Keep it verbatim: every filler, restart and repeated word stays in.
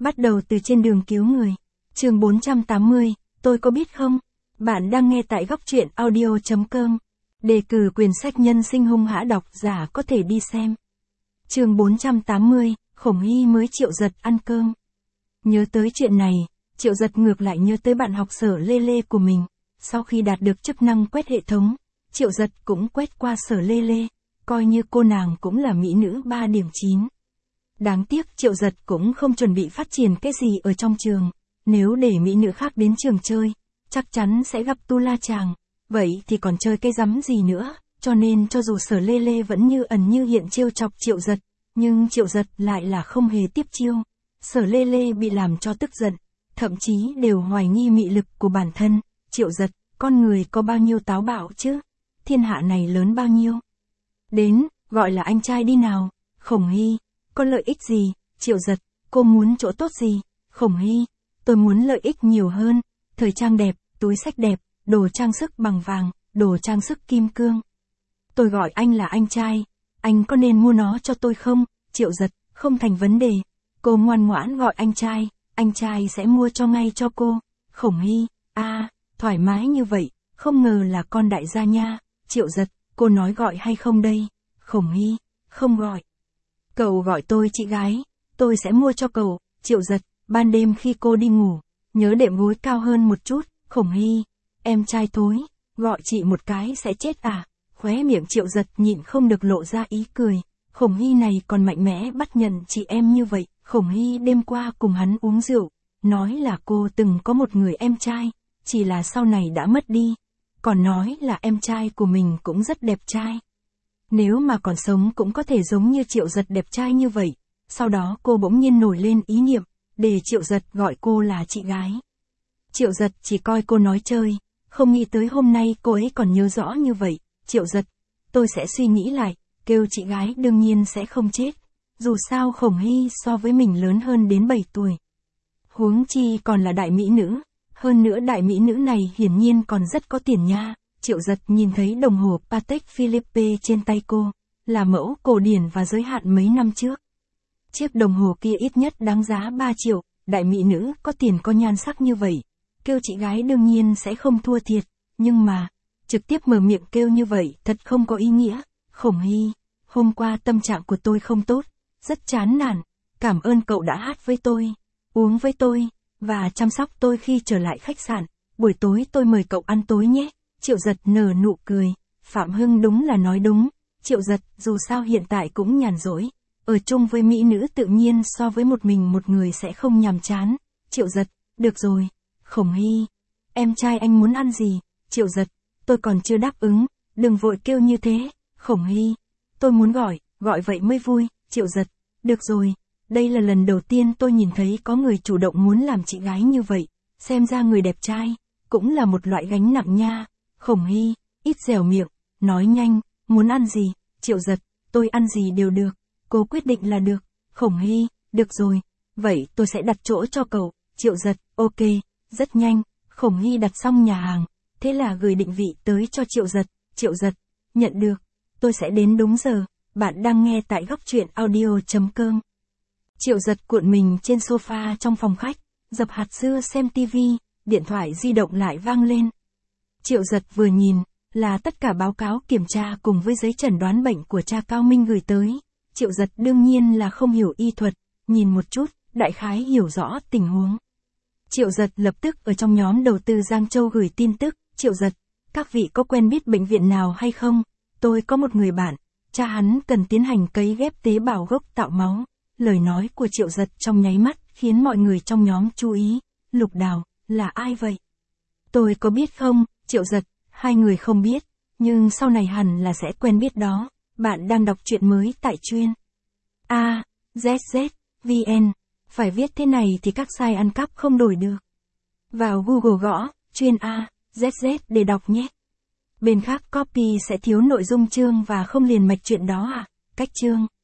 Bắt đầu từ trên đường cứu người. Chương bốn trăm tám mươi, tôi có biết không? Bạn đang nghe tại góc truyện audio chấm com. Đề cử quyển sách Nhân sinh hung hã độc giả có thể đi xem. Chương bốn trăm tám mươi, Khổng Hy mới Triệu Giật ăn cơm. Nhớ tới chuyện này, Triệu Giật ngược lại nhớ tới bạn học Sở Lê Lê của mình. Sau khi đạt được chức năng quét hệ thống, Triệu Giật cũng quét qua Sở Lê Lê, coi như cô nàng cũng là mỹ nữ ba điểm chín. Đáng tiếc Triệu Giật cũng không chuẩn bị phát triển cái gì ở trong trường, nếu để mỹ nữ khác đến trường chơi, chắc chắn sẽ gặp tu la chàng, vậy thì còn chơi cái rắm gì nữa, cho nên cho dù Sở Lê Lê vẫn như ẩn như hiện trêu chọc Triệu Giật, nhưng Triệu Giật lại là không hề tiếp chiêu. Sở Lê Lê bị làm cho tức giận, thậm chí đều hoài nghi mị lực của bản thân. Triệu Giật, con người có bao nhiêu táo bạo chứ? Thiên hạ này lớn bao nhiêu? Đến, gọi là anh trai đi nào. Khổng Hy, có lợi ích gì? Triệu Giật, cô muốn chỗ tốt gì? Khổng Hy, tôi muốn lợi ích nhiều hơn, thời trang đẹp, túi xách đẹp, đồ trang sức bằng vàng, đồ trang sức kim cương. Tôi gọi anh là anh trai, anh có nên mua nó cho tôi không? Triệu Giật, không thành vấn đề, cô ngoan ngoãn gọi anh trai, anh trai sẽ mua cho ngay cho cô. Khổng Hy, a, à, thoải mái như vậy, không ngờ là con đại gia nha. Triệu Giật, cô nói gọi hay không đây? Khổng Hy, không gọi. Cậu gọi tôi chị gái, tôi sẽ mua cho cậu. Triệu Giật, ban đêm khi cô đi ngủ, nhớ đệm gối cao hơn một chút. Khổng Hy, em trai thối, gọi chị một cái sẽ chết à? Khóe miệng Triệu Giật nhịn không được lộ ra ý cười. Khổng Hy này còn mạnh mẽ bắt nhận chị em như vậy. Khổng Hy đêm qua cùng hắn uống rượu, nói là cô từng có một người em trai, chỉ là sau này đã mất đi. Còn nói là em trai của mình cũng rất đẹp trai. Nếu mà còn sống cũng có thể giống như Triệu Giật đẹp trai như vậy. Sau đó cô bỗng nhiên nổi lên ý niệm, để Triệu Giật gọi cô là chị gái. Triệu Giật chỉ coi cô nói chơi, không nghĩ tới hôm nay cô ấy còn nhớ rõ như vậy. Triệu Giật, tôi sẽ suy nghĩ lại, kêu chị gái đương nhiên sẽ không chết. Dù sao Khổng Hy so với mình lớn hơn đến bảy tuổi. Huống chi còn là đại mỹ nữ. Hơn nữa đại mỹ nữ này hiển nhiên còn rất có tiền nha. Triệu Giật nhìn thấy đồng hồ Patek Philippe trên tay cô, là mẫu cổ điển và giới hạn mấy năm trước. Chiếc đồng hồ kia ít nhất đáng giá ba triệu, đại mỹ nữ có tiền có nhan sắc như vậy. Kêu chị gái đương nhiên sẽ không thua thiệt, nhưng mà, trực tiếp mở miệng kêu như vậy thật không có ý nghĩa. Khổng Hy, hôm qua tâm trạng của tôi không tốt, rất chán nản, cảm ơn cậu đã hát với tôi, uống với tôi, và chăm sóc tôi khi trở lại khách sạn, buổi tối tôi mời cậu ăn tối nhé. Triệu Giật nở nụ cười, Phạm Hưng đúng là nói đúng, Triệu Giật dù sao hiện tại cũng nhàn rỗi, ở chung với mỹ nữ tự nhiên so với một mình một người sẽ không nhàm chán. Triệu Giật, được rồi. Khổng Hy, em trai anh muốn ăn gì? Triệu Giật, tôi còn chưa đáp ứng, đừng vội kêu như thế. Khổng Hy, tôi muốn gọi, gọi vậy mới vui. Triệu Giật, được rồi, đây là lần đầu tiên tôi nhìn thấy có người chủ động muốn làm chị gái như vậy, xem ra người đẹp trai, cũng là một loại gánh nặng nha. Khổng Hy, ít dẻo miệng, nói nhanh, muốn ăn gì? Triệu Giật, tôi ăn gì đều được, cô quyết định là được. Khổng Hy, được rồi, vậy tôi sẽ đặt chỗ cho cậu. Triệu Giật, ok, rất nhanh, Khổng Hy đặt xong nhà hàng, thế là gửi định vị tới cho Triệu Giật. Triệu Giật, nhận được, tôi sẽ đến đúng giờ. Bạn đang nghe tại góc truyện audio chấm com. Triệu Giật cuộn mình trên sofa trong phòng khách, dập hạt dưa xem tivi, điện thoại di động lại vang lên. Triệu Giật vừa nhìn, là tất cả báo cáo kiểm tra cùng với giấy chẩn đoán bệnh của cha Cao Minh gửi tới. Triệu Giật đương nhiên là không hiểu y thuật, nhìn một chút, đại khái hiểu rõ tình huống. Triệu Giật lập tức ở trong nhóm đầu tư Giang Châu gửi tin tức. Triệu Giật, các vị có quen biết bệnh viện nào hay không? Tôi có một người bạn, cha hắn cần tiến hành cấy ghép tế bào gốc tạo máu. Lời nói của Triệu Giật trong nháy mắt khiến mọi người trong nhóm chú ý. Lục Đào, là ai vậy? Tôi có biết không? Triệu Giật, hai người không biết, nhưng sau này hẳn là sẽ quen biết đó. Bạn đang đọc truyện mới tại chuyên A, Z Z, vê en. Phải viết thế này thì các site ăn cắp không đổi được. Vào Google gõ, chuyên A, Z Z để đọc nhé. Bên khác copy sẽ thiếu nội dung chương và không liền mạch chuyện đó à? Cách chương.